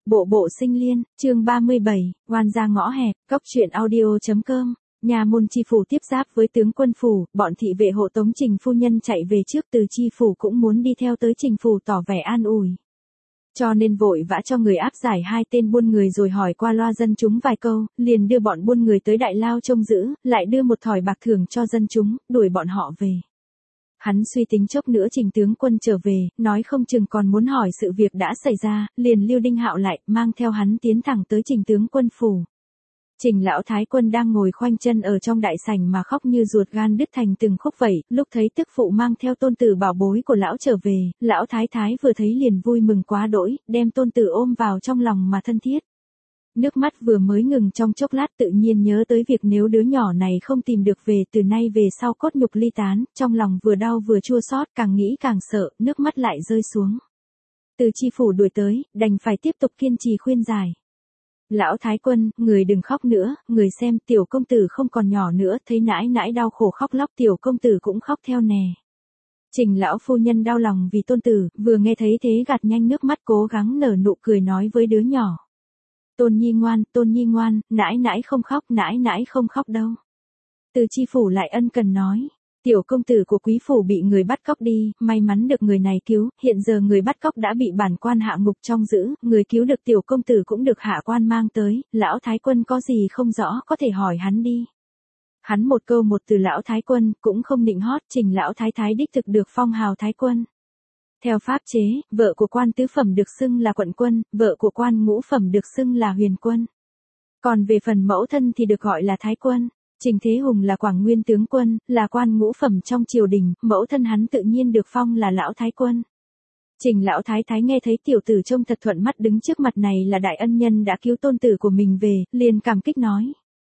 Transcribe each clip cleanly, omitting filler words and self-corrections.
Bộ bộ sinh liên, chương 37, oan ra ngõ hẹp, cốc truyện audio.com. Nhà môn chi phủ tiếp giáp với tướng quân phủ, bọn thị vệ hộ tống Trình phu nhân chạy về trước, từ chi phủ cũng muốn đi theo tới Trình phủ tỏ vẻ an ủi. Cho nên vội vã cho người áp giải hai tên buôn người rồi hỏi qua loa dân chúng vài câu, liền đưa bọn buôn người tới đại lao trông giữ, lại đưa một thỏi bạc thưởng cho dân chúng, đuổi bọn họ về. Hắn suy tính chốc nữa Trình tướng quân trở về, nói không chừng còn muốn hỏi sự việc đã xảy ra, liền lưu Đinh Hạo lại, mang theo hắn tiến thẳng tới Trình tướng quân phủ. Trình lão thái quân đang ngồi khoanh chân ở trong đại sảnh mà khóc như ruột gan đứt thành từng khúc vậy, lúc thấy tức phụ mang theo tôn tử bảo bối của lão trở về, lão thái thái vừa thấy liền vui mừng quá đỗi, đem tôn tử ôm vào trong lòng mà thân thiết. Nước mắt vừa mới ngừng trong chốc lát tự nhiên nhớ tới việc nếu đứa nhỏ này không tìm được về từ nay về sau cốt nhục ly tán, trong lòng vừa đau vừa chua xót, càng nghĩ càng sợ, nước mắt lại rơi xuống. Từ chi phủ đuổi tới, đành phải tiếp tục kiên trì khuyên giải. Lão thái quân, người đừng khóc nữa, người xem tiểu công tử không còn nhỏ nữa, thấy nãi nãi đau khổ khóc lóc tiểu công tử cũng khóc theo nè. Trình lão phu nhân đau lòng vì tôn tử, vừa nghe thấy thế gạt nhanh nước mắt cố gắng nở nụ cười nói với đứa nhỏ. Tôn nhi ngoan, nãi nãi không khóc đâu. Từ chi phủ lại ân cần nói, tiểu công tử của quý phủ bị người bắt cóc đi, may mắn được người này cứu, hiện giờ người bắt cóc đã bị bản quan hạ ngục trong giữ, người cứu được tiểu công tử cũng được hạ quan mang tới, lão thái quân có gì không rõ có thể hỏi hắn đi. Hắn một câu một từ lão thái quân, cũng không nịnh hót, Trình lão thái thái đích thực được phong hào thái quân. Theo pháp chế, vợ của quan tứ phẩm được xưng là quận quân, vợ của quan ngũ phẩm được xưng là huyền quân. Còn về phần mẫu thân thì được gọi là thái quân. Trình Thế Hùng là Quảng Nguyên tướng quân, là quan ngũ phẩm trong triều đình, mẫu thân hắn tự nhiên được phong là lão thái quân. Trình lão thái thái nghe thấy tiểu tử trông thật thuận mắt đứng trước mặt này là đại ân nhân đã cứu tôn tử của mình về, liền cảm kích nói.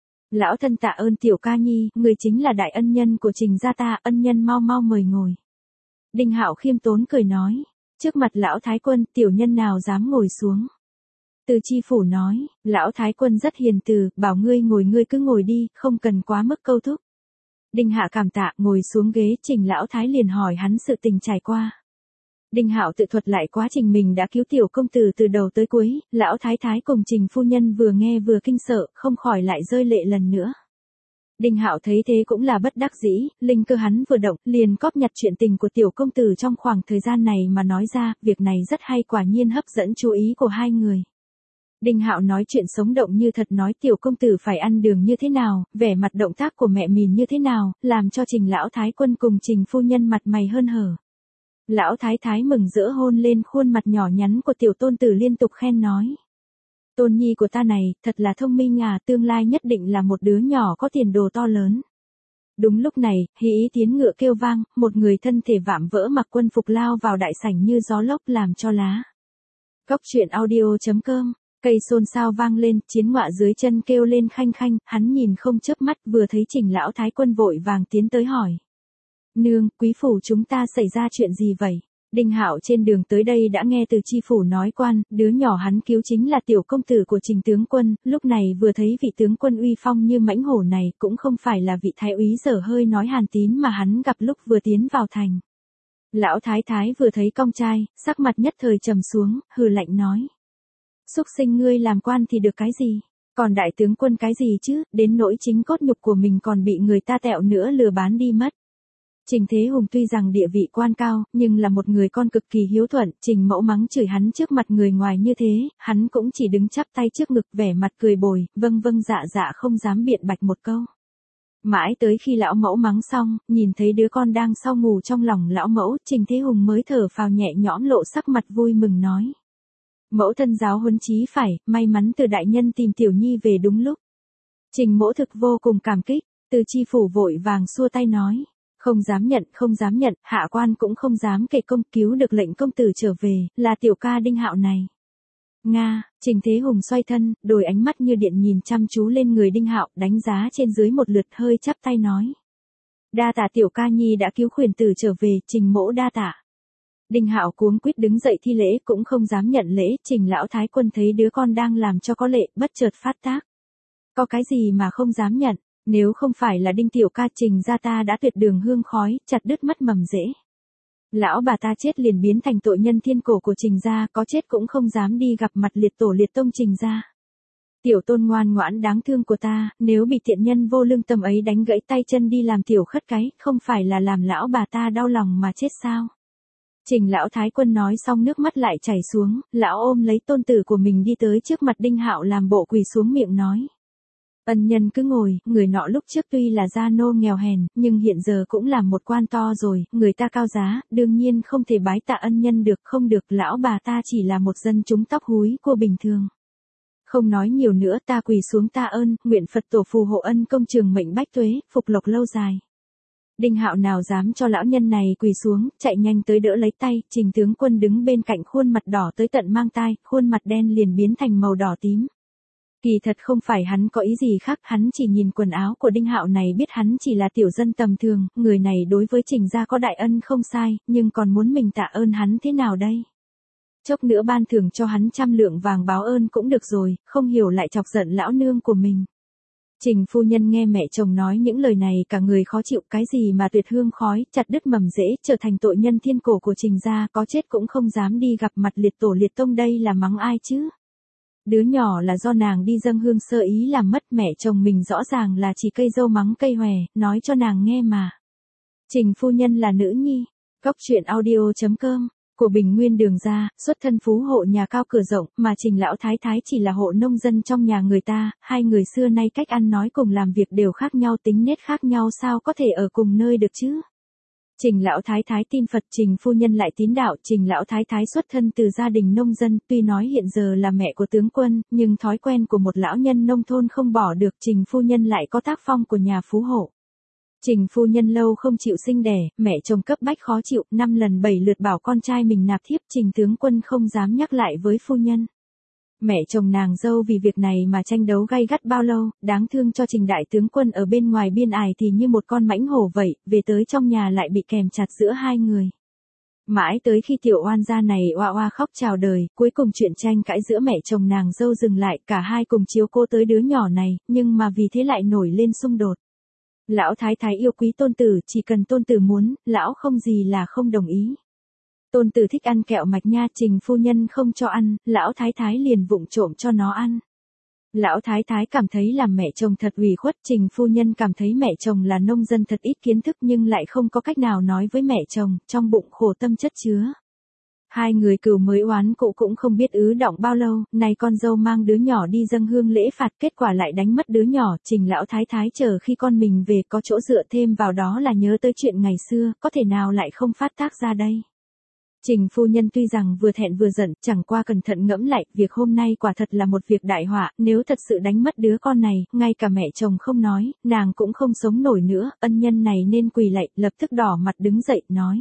Lão thân tạ ơn tiểu ca nhi, người chính là đại ân nhân của Trình gia ta, ân nhân mau mau mời ngồi. Đinh Hạo khiêm tốn cười nói, trước mặt lão thái quân, tiểu nhân nào dám ngồi xuống. Từ chi phủ nói, lão thái quân rất hiền từ, bảo ngươi ngồi ngươi cứ ngồi đi, không cần quá mức câu thúc. Đinh Hạ cảm tạ, ngồi xuống ghế, Trình lão thái liền hỏi hắn sự tình trải qua. Đinh Hạo tự thuật lại quá trình mình đã cứu tiểu công tử từ đầu tới cuối, lão thái thái cùng Trình phu nhân vừa nghe vừa kinh sợ, không khỏi lại rơi lệ lần nữa. Đinh Hạo thấy thế cũng là bất đắc dĩ, linh cơ hắn vừa động, liền cóp nhặt chuyện tình của tiểu công tử trong khoảng thời gian này mà nói ra, việc này rất hay quả nhiên hấp dẫn chú ý của hai người. Đinh Hạo nói chuyện sống động như thật, nói tiểu công tử phải ăn đường như thế nào, vẻ mặt động tác của mẹ mình như thế nào, làm cho Trình lão thái quân cùng Trình phu nhân mặt mày hớn hở. Lão thái thái mừng rỡ hôn lên khuôn mặt nhỏ nhắn của tiểu tôn tử liên tục khen nói. Tôn nhi của ta này, thật là thông minh à, tương lai nhất định là một đứa nhỏ có tiền đồ to lớn. Đúng lúc này, hí ý tiếng ngựa kêu vang, một người thân thể vạm vỡ mặc quân phục lao vào đại sảnh như gió lốc làm cho lá. Cốc truyện audio.com. Cây xôn xao vang lên, chiến ngọa dưới chân kêu lên khanh khanh, hắn nhìn không chớp mắt, vừa thấy Trình lão thái quân vội vàng tiến tới hỏi. Nương, quý phủ chúng ta xảy ra chuyện gì vậy? Đinh Hạo trên đường tới đây đã nghe từ chi phủ nói quan, đứa nhỏ hắn cứu chính là tiểu công tử của Trình tướng quân, lúc này vừa thấy vị tướng quân uy phong như mãnh hổ này, cũng không phải là vị thái úy dở hơi nói hàn tín mà hắn gặp lúc vừa tiến vào thành. Lão thái thái vừa thấy con trai, sắc mặt nhất thời trầm xuống, hừ lạnh nói. Xúc sinh ngươi làm quan thì được cái gì? Còn đại tướng quân cái gì chứ, đến nỗi chính cốt nhục của mình còn bị người ta tẹo nữa lừa bán đi mất. Trình Thế Hùng tuy rằng địa vị quan cao, nhưng là một người con cực kỳ hiếu thuận, Trình mẫu mắng chửi hắn trước mặt người ngoài như thế, hắn cũng chỉ đứng chắp tay trước ngực vẻ mặt cười bồi, vâng vâng dạ dạ không dám biện bạch một câu. Mãi tới khi lão mẫu mắng xong, nhìn thấy đứa con đang sau ngủ trong lòng lão mẫu, Trình Thế Hùng mới thở phào nhẹ nhõm lộ sắc mặt vui mừng nói. Mẫu thân giáo huấn chí phải, may mắn từ đại nhân tìm tiểu nhi về đúng lúc. Trình mẫu thực vô cùng cảm kích, từ chi phủ vội vàng xua tay nói. Không dám nhận, hạ quan cũng không dám kể công, cứu được lệnh công tử trở về, là tiểu ca Đinh Hạo này. Nga, Trình Thế Hùng xoay thân, đôi ánh mắt như điện nhìn chăm chú lên người Đinh Hạo, đánh giá trên dưới một lượt hơi chắp tay nói. Đa tạ tiểu ca nhi đã cứu khuyển tử trở về, Trình mẫu đa tạ. Đinh Hạo cuống quýt đứng dậy thi lễ, cũng không dám nhận lễ, Trình lão thái quân thấy đứa con đang làm cho có lệ, bất chợt phát tác. Có cái gì mà không dám nhận, nếu không phải là Đinh tiểu ca Trình gia ta đã tuyệt đường hương khói, chặt đứt mất mầm rễ. Lão bà ta chết liền biến thành tội nhân thiên cổ của Trình gia, có chết cũng không dám đi gặp mặt liệt tổ liệt tông Trình gia. Tiểu tôn ngoan ngoãn đáng thương của ta, nếu bị tiện nhân vô lương tâm ấy đánh gãy tay chân đi làm tiểu khất cái, không phải là làm lão bà ta đau lòng mà chết sao? Trình lão thái quân nói xong nước mắt lại chảy xuống, lão ôm lấy tôn tử của mình đi tới trước mặt Đinh Hạo làm bộ quỳ xuống miệng nói. Ân nhân cứ ngồi, người nọ lúc trước tuy là gia nô nghèo hèn, nhưng hiện giờ cũng là một quan to rồi, người ta cao giá, đương nhiên không thể bái tạ ân nhân được, không được, lão bà ta chỉ là một dân chúng tóc húi của bình thường. Không nói nhiều nữa, ta quỳ xuống tạ ơn, nguyện Phật tổ phù hộ ân công trường mệnh bách tuế, phục lộc lâu dài. Đinh Hạo nào dám cho lão nhân này quỳ xuống, chạy nhanh tới đỡ lấy tay, Trình tướng quân đứng bên cạnh khuôn mặt đỏ tới tận mang tai, khuôn mặt đen liền biến thành màu đỏ tím. Kỳ thật không phải hắn có ý gì khác, hắn chỉ nhìn quần áo của Đinh Hạo này biết hắn chỉ là tiểu dân tầm thường, người này đối với Trình gia có đại ân không sai, nhưng còn muốn mình tạ ơn hắn thế nào đây? Chốc nữa ban thưởng cho hắn 100 lượng vàng báo ơn cũng được rồi, không hiểu lại chọc giận lão nương của mình. Trình phu nhân nghe mẹ chồng nói những lời này cả người khó chịu, cái gì mà tuyệt hương khói, chặt đứt mầm rễ, trở thành tội nhân thiên cổ của Trình gia, có chết cũng không dám đi gặp mặt liệt tổ liệt tông, đây là mắng ai chứ? Đứa nhỏ là do nàng đi dâng hương sơ ý làm mất, mẹ chồng mình rõ ràng là chỉ cây dâu mắng cây hòe, nói cho nàng nghe mà. Trình phu nhân là nữ nhi. Cóc truyện audio.com của Bình Nguyên Đường ra, xuất thân phú hộ nhà cao cửa rộng, mà Trình lão thái thái chỉ là hộ nông dân trong nhà người ta, hai người xưa nay cách ăn nói cùng làm việc đều khác nhau, tính nết khác nhau, sao có thể ở cùng nơi được chứ? Trình lão thái thái tin Phật, Trình phu nhân lại tín đạo, Trình lão thái thái xuất thân từ gia đình nông dân, tuy nói hiện giờ là mẹ của tướng quân, nhưng thói quen của một lão nhân nông thôn không bỏ được, Trình phu nhân lại có tác phong của nhà phú hộ. Trình phu nhân lâu không chịu sinh đẻ, mẹ chồng cấp bách khó chịu, 5 lần 7 lượt bảo con trai mình nạp thiếp, Trình tướng quân không dám nhắc lại với phu nhân. Mẹ chồng nàng dâu vì việc này mà tranh đấu gay gắt bao lâu, đáng thương cho Trình đại tướng quân ở bên ngoài biên ải thì như một con mãnh hổ vậy, về tới trong nhà lại bị kèm chặt giữa hai người. Mãi tới khi tiểu oan gia này oa oa khóc chào đời, cuối cùng chuyện tranh cãi giữa mẹ chồng nàng dâu dừng lại, cả hai cùng chiếu cố tới đứa nhỏ này, nhưng mà vì thế lại nổi lên xung đột. Lão thái thái yêu quý tôn tử, chỉ cần tôn tử muốn, lão không gì là không đồng ý. Tôn tử thích ăn kẹo mạch nha, Trình phu nhân không cho ăn, lão thái thái liền vụng trộm cho nó ăn. Lão thái thái cảm thấy làm mẹ chồng thật ủy khuất, Trình phu nhân cảm thấy mẹ chồng là nông dân thật ít kiến thức nhưng lại không có cách nào nói với mẹ chồng, trong bụng khổ tâm chất chứa. Hai người cừu mới oán cũ cũng không biết ứ động bao lâu, nay con dâu mang đứa nhỏ đi dâng hương lễ phạt, kết quả lại đánh mất đứa nhỏ, Trình lão thái thái chờ khi con mình về có chỗ dựa, thêm vào đó là nhớ tới chuyện ngày xưa, có thể nào lại không phát tác ra đây. Trình phu nhân tuy rằng vừa thẹn vừa giận, chẳng qua cẩn thận ngẫm lại, việc hôm nay quả thật là một việc đại họa, nếu thật sự đánh mất đứa con này, ngay cả mẹ chồng không nói, nàng cũng không sống nổi nữa, ân nhân này nên quỳ lạy, lập tức đỏ mặt đứng dậy, nói.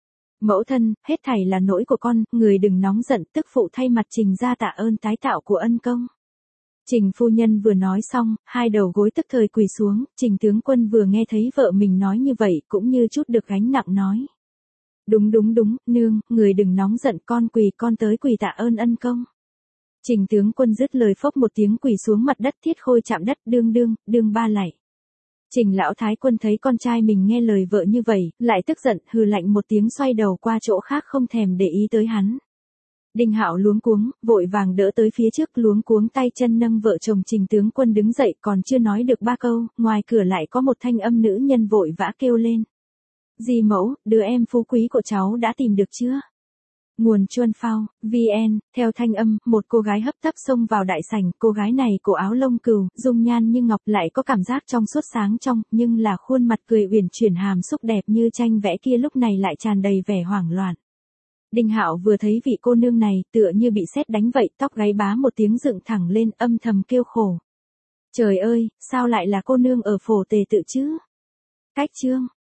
Mẫu thân, hết thảy là lỗi của con, người đừng nóng giận, tức phụ thay mặt Trình ra tạ ơn tái tạo của ân công. Trình phu nhân vừa nói xong, hai đầu gối tức thời quỳ xuống, Trình tướng quân vừa nghe thấy vợ mình nói như vậy, cũng như chút được gánh nặng nói. Đúng, nương, người đừng nóng giận, con quỳ, con tới quỳ tạ ơn ân công. Trình tướng quân dứt lời phốc một tiếng quỳ xuống mặt đất, thiết khôi chạm đất, đương ba lạy. Trình lão thái quân thấy con trai mình nghe lời vợ như vậy, lại tức giận, hừ lạnh một tiếng xoay đầu qua chỗ khác không thèm để ý tới hắn. Đinh Hạo luống cuống, vội vàng đỡ tới phía trước, luống cuống tay chân nâng vợ chồng Trình tướng quân đứng dậy, còn chưa nói được ba câu, ngoài cửa lại có một thanh âm nữ nhân vội vã kêu lên. Dì mẫu, đứa em phú quý của cháu đã tìm được chưa? Nguồn Chuân Phao, VN, theo thanh âm, một cô gái hấp tấp xông vào đại sảnh, cô gái này cổ áo lông cừu, dung nhan như ngọc, lại có cảm giác trong suốt sáng trong, nhưng là khuôn mặt cười uyển chuyển hàm xúc đẹp như tranh vẽ kia lúc này lại tràn đầy vẻ hoảng loạn. Đinh Hạo vừa thấy vị cô nương này, tựa như bị sét đánh vậy, tóc gáy bá một tiếng dựng thẳng lên, âm thầm kêu khổ. Trời ơi, sao lại là cô nương ở Phổ Tề Tự chứ? Cách chương